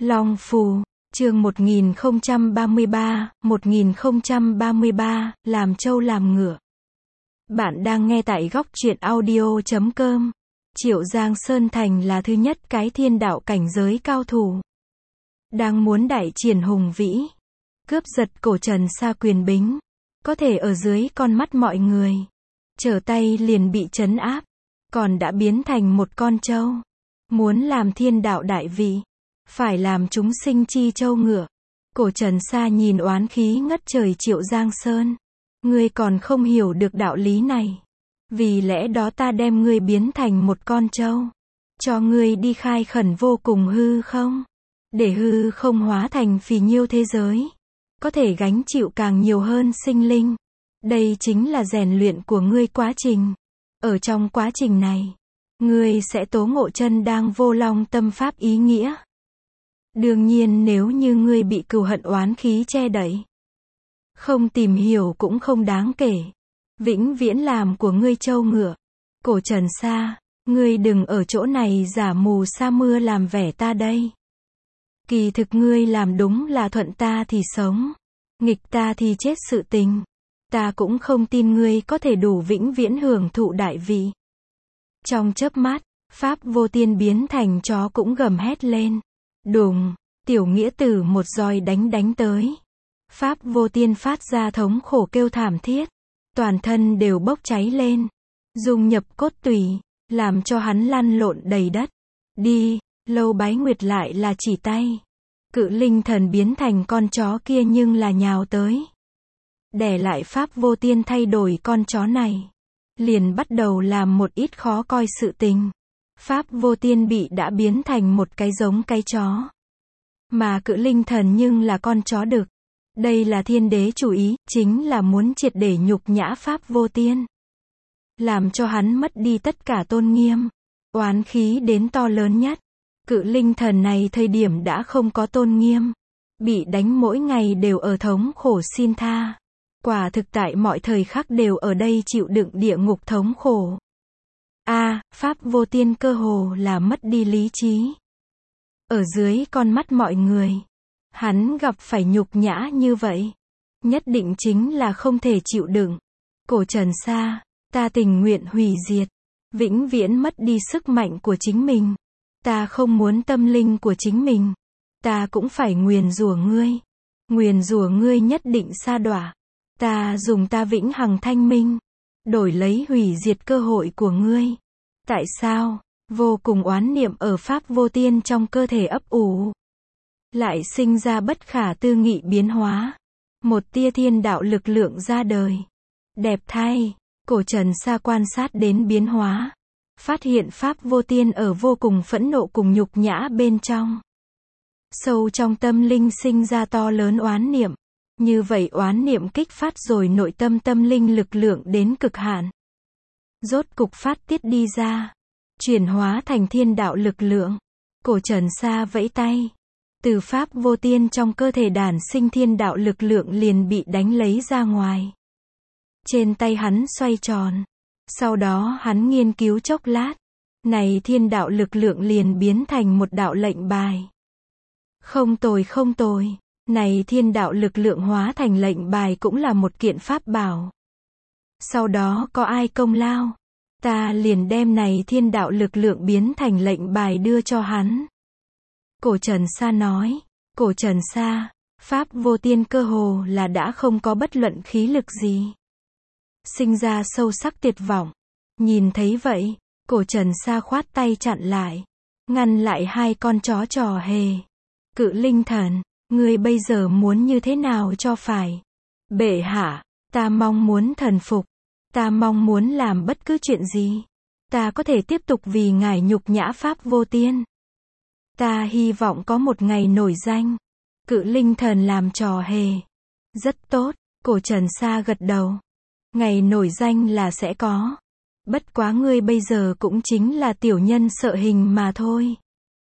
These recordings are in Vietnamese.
Long Phù, chương 1033, làm trâu làm ngựa. Bạn đang nghe tại góc truyện audio.com. Triệu Giang Sơn Thành là thứ nhất cái thiên đạo cảnh giới cao thủ. Đang muốn đại triển hùng vĩ, cướp giật cổ trần sa quyền bính, có thể ở dưới con mắt mọi người, trở tay liền bị trấn áp, còn đã biến thành một con trâu. Muốn làm thiên đạo đại vị, phải làm chúng sinh chi trâu ngựa. Cổ trần sa nhìn oán khí ngất trời Triệu Giang Sơn. Ngươi còn không hiểu được đạo lý này. Vì lẽ đó ta đem ngươi biến thành một con trâu. Cho ngươi đi khai khẩn vô cùng hư không. Để hư không hóa thành phì nhiêu thế giới. Có thể gánh chịu càng nhiều hơn sinh linh. Đây chính là rèn luyện của ngươi quá trình. Ở trong quá trình này, ngươi sẽ tố ngộ chân đang vô long tâm pháp ý nghĩa. Đương nhiên nếu như ngươi bị cừu hận oán khí che đậy, không tìm hiểu cũng không đáng kể. Vĩnh viễn làm của ngươi trâu ngựa. Cổ trần sa, ngươi đừng ở chỗ này giả mù sa mưa làm vẻ ta đây. Kỳ thực ngươi làm đúng là thuận ta thì sống, nghịch ta thì chết sự tình. Ta cũng không tin ngươi có thể đủ vĩnh viễn hưởng thụ đại vị. Trong chớp mắt, Pháp Vô Tiên biến thành chó cũng gầm hét lên. Đùng, tiểu nghĩa tử một roi đánh tới. Pháp Vô Tiên phát ra thống khổ kêu thảm thiết. Toàn thân đều bốc cháy lên. Dung nhập cốt tủy, làm cho hắn lăn lộn đầy đất. Đi, Lâu Bái Nguyệt lại là chỉ tay. Cự linh thần biến thành con chó kia nhưng là nhào tới. Để lại Pháp Vô Tiên thay đổi con chó này. Liền bắt đầu làm một ít khó coi sự tình. Pháp Vô Tiên bị đã biến thành một cái giống cái chó. Mà cự linh thần nhưng là con chó đực. Đây là thiên đế chủ ý, chính là muốn triệt để nhục nhã Pháp Vô Tiên. Làm cho hắn mất đi tất cả tôn nghiêm. Oán khí đến to lớn nhất. Cự linh thần này thời điểm đã không có tôn nghiêm. Bị đánh mỗi ngày đều ở thống khổ xin tha. Quả thực tại mọi thời khắc đều ở đây chịu đựng địa ngục thống khổ. Pháp Vô Tiên cơ hồ là mất đi lý trí. Ở dưới con mắt mọi người, hắn gặp phải nhục nhã như vậy, nhất định chính là không thể chịu đựng. Cổ trần sa, ta tình nguyện hủy diệt, vĩnh viễn mất đi sức mạnh của chính mình. Ta không muốn tâm linh của chính mình. Ta cũng phải nguyền rủa ngươi. Nguyền rủa ngươi nhất định sa đọa. Ta dùng ta vĩnh hằng thanh minh, đổi lấy hủy diệt cơ hội của ngươi. Tại sao? Vô cùng oán niệm ở Pháp Vô Tiên trong cơ thể ấp ủ. Lại sinh ra bất khả tư nghị biến hóa. Một tia thiên đạo lực lượng ra đời. Đẹp thay, cổ trần sa quan sát đến biến hóa. Phát hiện Pháp Vô Tiên ở vô cùng phẫn nộ cùng nhục nhã bên trong. Sâu trong tâm linh sinh ra to lớn oán niệm. Như vậy oán niệm kích phát rồi nội tâm tâm linh lực lượng đến cực hạn. Rốt cục phát tiết đi ra. Chuyển hóa thành thiên đạo lực lượng. Cổ trần sa vẫy tay. Từ Pháp Vô Tiên trong cơ thể đản sinh thiên đạo lực lượng liền bị đánh lấy ra ngoài. Trên tay hắn xoay tròn. Sau đó hắn nghiên cứu chốc lát. Này thiên đạo lực lượng liền biến thành một đạo lệnh bài. Không tồi. Này thiên đạo lực lượng hóa thành lệnh bài cũng là một kiện pháp bảo. Sau đó có ai công lao, ta liền đem này thiên đạo lực lượng biến thành lệnh bài đưa cho hắn. Cổ trần sa nói. Cổ trần sa, Pháp Vô Tiên cơ hồ là đã không có bất luận khí lực gì. Sinh ra sâu sắc tuyệt vọng. Nhìn thấy vậy, cổ trần sa khoát tay chặn lại. Ngăn lại hai con chó trò hề. Cự linh thần, ngươi bây giờ muốn như thế nào cho phải? Bệ hạ, ta mong muốn thần phục. Ta mong muốn làm bất cứ chuyện gì. Ta có thể tiếp tục vì ngài nhục nhã Pháp Vô Tiên. Ta hy vọng có một ngày nổi danh. Cự linh thần làm trò hề. Rất tốt, cổ trần sa gật đầu. Ngày nổi danh là sẽ có. Bất quá ngươi bây giờ cũng chính là tiểu nhân sợ hình mà thôi.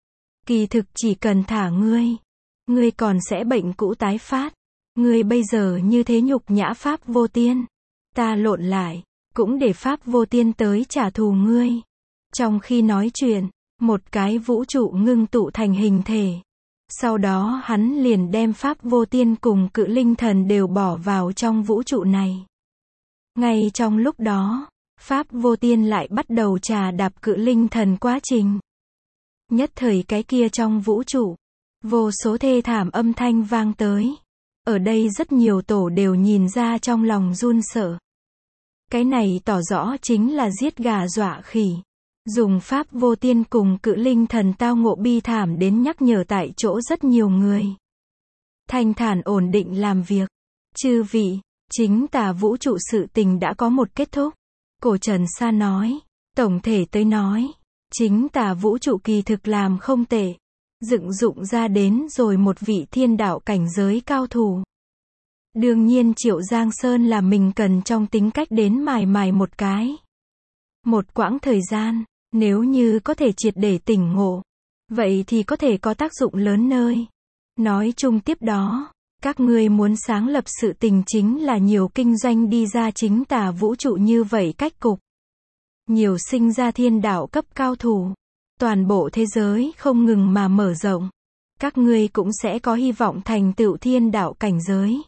Kỳ thực chỉ cần thả ngươi, ngươi còn sẽ bệnh cũ tái phát. Ngươi bây giờ như thế nhục nhã Pháp Vô Tiên. Ta lộn lại, cũng để Pháp Vô Tiên tới trả thù ngươi. Trong khi nói chuyện, một cái vũ trụ ngưng tụ thành hình thể. Sau đó hắn liền đem Pháp Vô Tiên cùng Cự Linh Thần đều bỏ vào trong vũ trụ này. Ngay trong lúc đó, Pháp Vô Tiên lại bắt đầu trà đạp Cự Linh Thần quá trình. Nhất thời cái kia trong vũ trụ, vô số thê thảm âm thanh vang tới. Ở đây rất nhiều tổ đều nhìn ra trong lòng run sợ. Cái này tỏ rõ chính là giết gà dọa khỉ. Dùng Pháp Vô Tiên cùng Cự Linh Thần tao ngộ bi thảm đến nhắc nhở tại chỗ rất nhiều người. Thanh thản ổn định làm việc. Chư vị, chính tà vũ trụ sự tình đã có một kết thúc. Cổ Trần Sa nói. Tổng thể tới nói, chính tà vũ trụ kỳ thực làm không tệ. Dựng dụng ra đến rồi một vị thiên đạo cảnh giới cao thủ. Đương nhiên Triệu Giang Sơn là mình cần trong tính cách đến mài một cái. Một quãng thời gian, nếu như có thể triệt để tỉnh ngộ, vậy thì có thể có tác dụng lớn nơi. Nói chung tiếp đó, các ngươi muốn sáng lập sự tình chính là nhiều kinh doanh đi ra chính tà vũ trụ như vậy cách cục. Nhiều sinh ra thiên đạo cấp cao thủ. Toàn bộ thế giới không ngừng mà mở rộng. Các ngươi cũng sẽ có hy vọng thành tựu thiên đạo cảnh giới.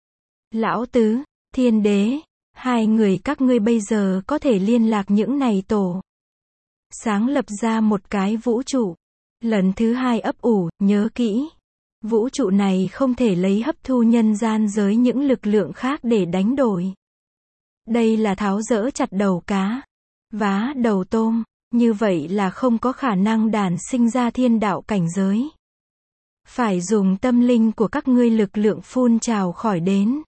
Lão Tứ, Thiên Đế, hai người các ngươi bây giờ có thể liên lạc những này tổ. Sáng lập ra một cái vũ trụ. Lần thứ hai ấp ủ, nhớ kỹ. Vũ trụ này không thể lấy hấp thu nhân gian giới những lực lượng khác để đánh đổi. Đây là tháo dỡ chặt đầu cá, vá đầu tôm, như vậy là không có khả năng đản sinh ra thiên đạo cảnh giới. Phải dùng tâm linh của các ngươi lực lượng phun trào khỏi đến.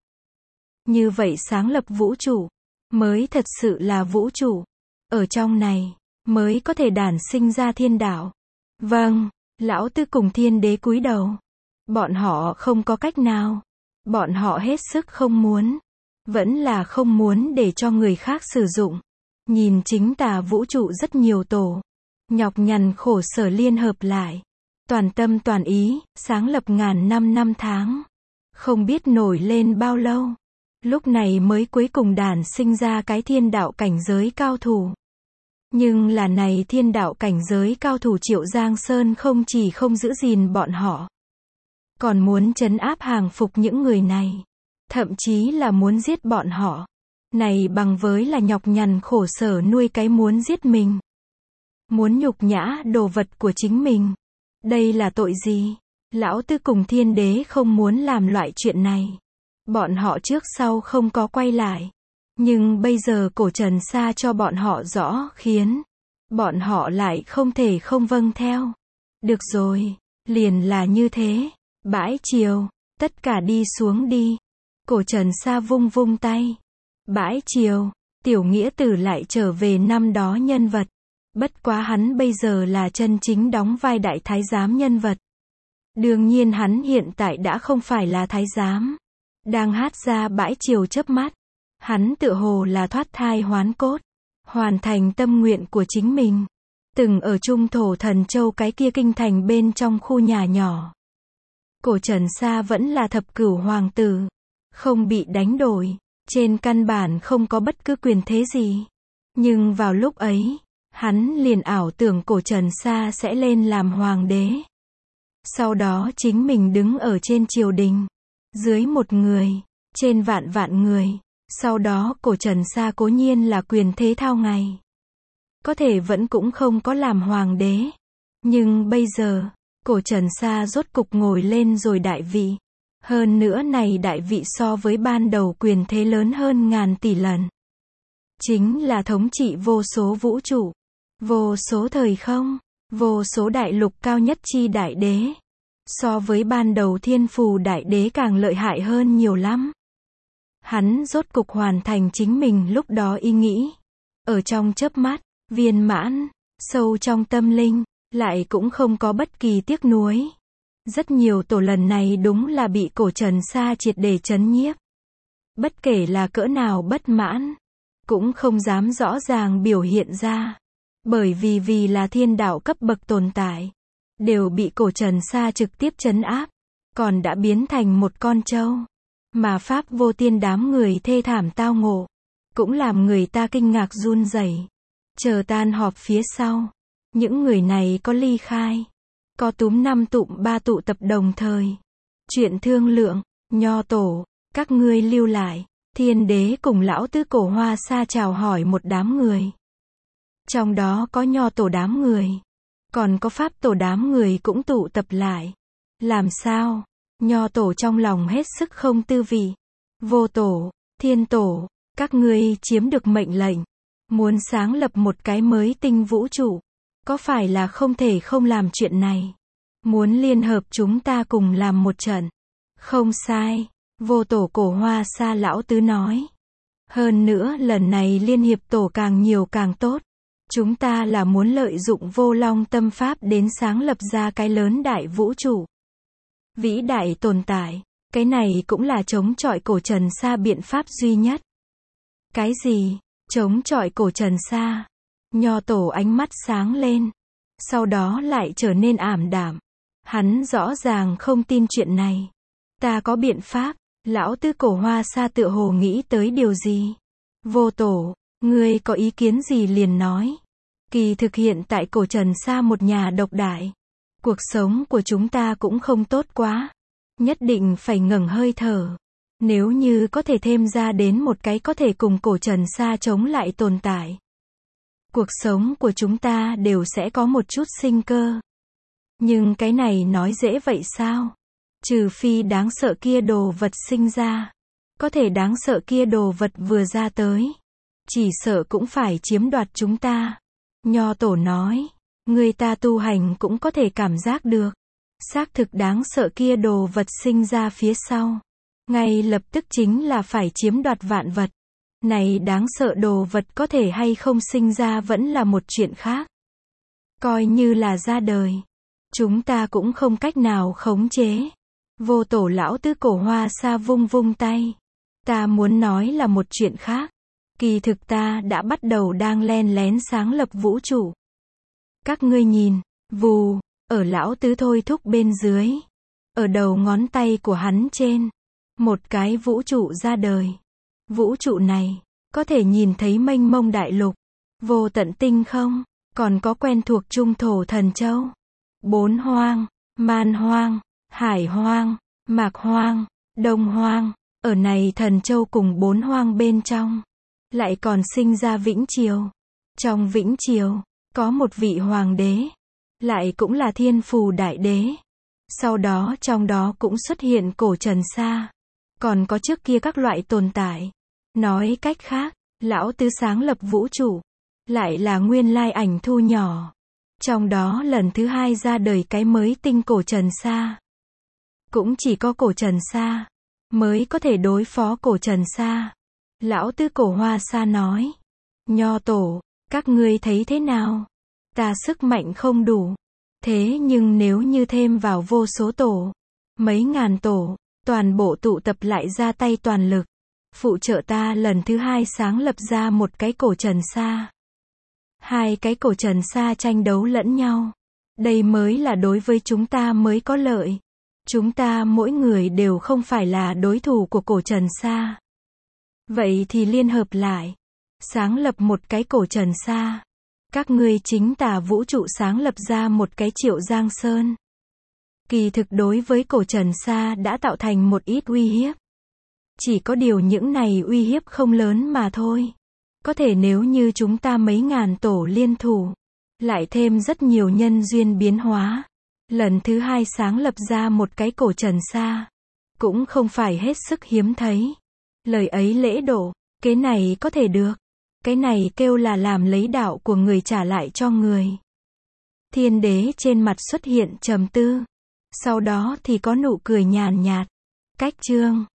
Như vậy sáng lập vũ trụ, mới thật sự là vũ trụ. Ở trong này, mới có thể đản sinh ra thiên đạo. Vâng, Lão Tứ cùng Thiên Đế cúi đầu. Bọn họ không có cách nào. Bọn họ hết sức không muốn. Vẫn là không muốn để cho người khác sử dụng. Nhìn chính tà vũ trụ rất nhiều tổ. Nhọc nhằn khổ sở liên hợp lại. Toàn tâm toàn ý, sáng lập ngàn năm tháng. Không biết nổi lên bao lâu. Lúc này mới cuối cùng đản sinh ra cái thiên đạo cảnh giới cao thủ. Nhưng là này thiên đạo cảnh giới cao thủ Triệu Giang Sơn không chỉ không giữ gìn bọn họ. Còn muốn trấn áp hàng phục những người này. Thậm chí là muốn giết bọn họ. Này bằng với là nhọc nhằn khổ sở nuôi cái muốn giết mình. Muốn nhục nhã đồ vật của chính mình. Đây là tội gì? Lão Tứ cùng Thiên Đế không muốn làm loại chuyện này. Bọn họ trước sau không có quay lại. Nhưng bây giờ Cổ Trần Sa cho bọn họ rõ khiến bọn họ lại không thể không vâng theo. Được rồi, liền là như thế. Bãi triều, tất cả đi xuống đi. Cổ Trần Sa vung vung tay. Bãi triều, Tiểu Nghĩa Tử lại trở về năm đó nhân vật. Bất quá hắn bây giờ là chân chính đóng vai đại thái giám nhân vật. Đương nhiên hắn hiện tại đã không phải là thái giám. Đang hát ra bãi triều chớp mắt. Hắn tựa hồ là thoát thai hoán cốt. Hoàn thành tâm nguyện của chính mình. Từng ở Trung Thổ Thần Châu cái kia kinh thành bên trong khu nhà nhỏ. Cổ Trần Sa vẫn là thập cửu hoàng tử. Không bị đánh đổi. Trên căn bản không có bất cứ quyền thế gì. Nhưng vào lúc ấy, hắn liền ảo tưởng Cổ Trần Sa sẽ lên làm hoàng đế. Sau đó chính mình đứng ở trên triều đình. Dưới một người. Trên vạn người. Sau đó Cổ Trần Sa cố nhiên là quyền thế thao ngày. Có thể vẫn cũng không có làm hoàng đế. Nhưng bây giờ, Cổ Trần Sa rốt cục ngồi lên rồi đại vị. Hơn nữa này đại vị so với ban đầu quyền thế lớn hơn ngàn tỷ lần. Chính là thống trị vô số vũ trụ, vô số thời không, vô số đại lục cao nhất chi đại đế. So với ban đầu Thiên Phù đại đế càng lợi hại hơn nhiều lắm. Hắn rốt cục hoàn thành chính mình lúc đó ý nghĩ. Ở trong chớp mắt, viên mãn, sâu trong tâm linh, lại cũng không có bất kỳ tiếc nuối. Rất nhiều tổ lần này đúng là bị Cổ Trần Sa triệt để chấn nhiếp. Bất kể là cỡ nào bất mãn, cũng không dám rõ ràng biểu hiện ra. Bởi vì là thiên đạo cấp bậc tồn tại, đều bị Cổ Trần Sa trực tiếp trấn áp, còn đã biến thành một con trâu. Mà Pháp Vô Tiên đám người thê thảm tao ngộ, cũng làm người ta kinh ngạc run rẩy. Chờ tan họp phía sau, những người này có ly khai. có túm 5 tụm 3 tụ tập đồng thời. Chuyện thương lượng, Nho tổ, các ngươi lưu lại. Thiên đế cùng lão tứ Cổ Hoa Sa chào hỏi một đám người. Trong đó có Nho tổ đám người, còn có Pháp tổ đám người cũng tụ tập lại. Làm sao? Nho tổ trong lòng hết sức không tư vị. Vô tổ, Thiên tổ, các ngươi chiếm được mệnh lệnh, muốn sáng lập một cái mới tinh vũ trụ. Có phải là không thể không làm chuyện này? Muốn liên hợp chúng ta cùng làm một trận. Không sai, Vô tổ Cổ Hoa Sa lão tứ nói. Hơn nữa lần này liên hiệp tổ càng nhiều càng tốt. Chúng ta là muốn lợi dụng Vô Long tâm pháp đến sáng lập ra cái lớn đại vũ trụ. Vĩ đại tồn tại, cái này cũng là chống chọi cổ Trần Sa biện pháp duy nhất. Cái gì? Chống chọi cổ Trần Sa? Nho tổ ánh mắt sáng lên, sau đó lại trở nên ảm đạm. Hắn rõ ràng không tin chuyện này. Ta có biện pháp. Lão tứ Cổ Hoa Sa tựa hồ nghĩ tới điều gì. Vô tổ, ngươi có ý kiến gì liền nói. Kỳ thực hiện tại cổ Trần Sa một nhà độc đại. Cuộc sống của chúng ta cũng không tốt quá. Nhất định phải ngẩng hơi thở. Nếu như có thể thêm ra đến một cái có thể cùng cổ Trần Sa chống lại tồn tại. Cuộc sống của chúng ta đều sẽ có một chút sinh cơ. Nhưng cái này nói dễ vậy sao? Trừ phi đáng sợ kia đồ vật sinh ra. Có thể đáng sợ kia đồ vật vừa ra tới. Chỉ sợ cũng phải chiếm đoạt chúng ta. Nho tổ nói. Người ta tu hành cũng có thể cảm giác được. Xác thực đáng sợ kia đồ vật sinh ra phía sau. Ngay lập tức chính là phải chiếm đoạt vạn vật. Này đáng sợ đồ vật có thể hay không sinh ra vẫn là một chuyện khác. Coi như là ra đời. Chúng ta cũng không cách nào khống chế. Vô tổ lão tứ Cổ Hoa Sa vung vung tay. Ta muốn nói là một chuyện khác. Kỳ thực ta đã bắt đầu đang len lén sáng lập vũ trụ. Các ngươi nhìn, vù, ở lão tứ thôi thúc bên dưới. Ở đầu ngón tay của hắn trên. Một cái vũ trụ ra đời. Vũ trụ này, có thể nhìn thấy mênh mông đại lục. Vô tận tinh không, còn có quen thuộc trung thổ thần châu. Bốn hoang, man hoang, hải hoang, mạc hoang, đông hoang. Ở này thần châu cùng bốn hoang bên trong. Lại còn sinh ra Vĩnh Triều. Trong Vĩnh Triều, có một vị hoàng đế. Lại cũng là Thiên Phù Đại Đế. Sau đó trong đó cũng xuất hiện cổ Trần Sa. Còn có trước kia các loại tồn tại. Nói cách khác, lão tứ sáng lập vũ trụ. Lại là nguyên lai ảnh thu nhỏ. Trong đó lần thứ hai ra đời cái mới tinh cổ Trần Sa. Cũng chỉ có cổ Trần Sa mới có thể đối phó cổ Trần Sa. Lão tứ Cổ Hoa Sa nói. Nho tổ, các ngươi thấy thế nào? Ta sức mạnh không đủ. Thế nhưng nếu như thêm vào vô số tổ, mấy ngàn tổ, toàn bộ tụ tập lại ra tay toàn lực, phụ trợ ta lần thứ hai sáng lập ra một cái cổ Trần Sa. Hai cái cổ Trần Sa tranh đấu lẫn nhau. Đây mới là đối với chúng ta mới có lợi. Chúng ta mỗi người đều không phải là đối thủ của cổ Trần Sa. Vậy thì liên hợp lại. Sáng lập một cái cổ Trần Sa. Các ngươi chính tả vũ trụ sáng lập ra một cái Triệu Giang Sơn. Kỳ thực đối với cổ Trần Sa đã tạo thành một ít uy hiếp. Chỉ có điều những này uy hiếp không lớn mà thôi. Có thể nếu như chúng ta mấy ngàn tổ liên thủ, lại thêm rất nhiều nhân duyên biến hóa, lần thứ hai sáng lập ra một cái cổ Trần Sa, cũng không phải hết sức hiếm thấy. Lời ấy lễ độ, cái này có thể được. Cái này kêu là làm lấy đạo của người trả lại cho người. Thiên đế trên mặt xuất hiện trầm tư. Sau đó thì có nụ cười nhàn nhạt. Cách chương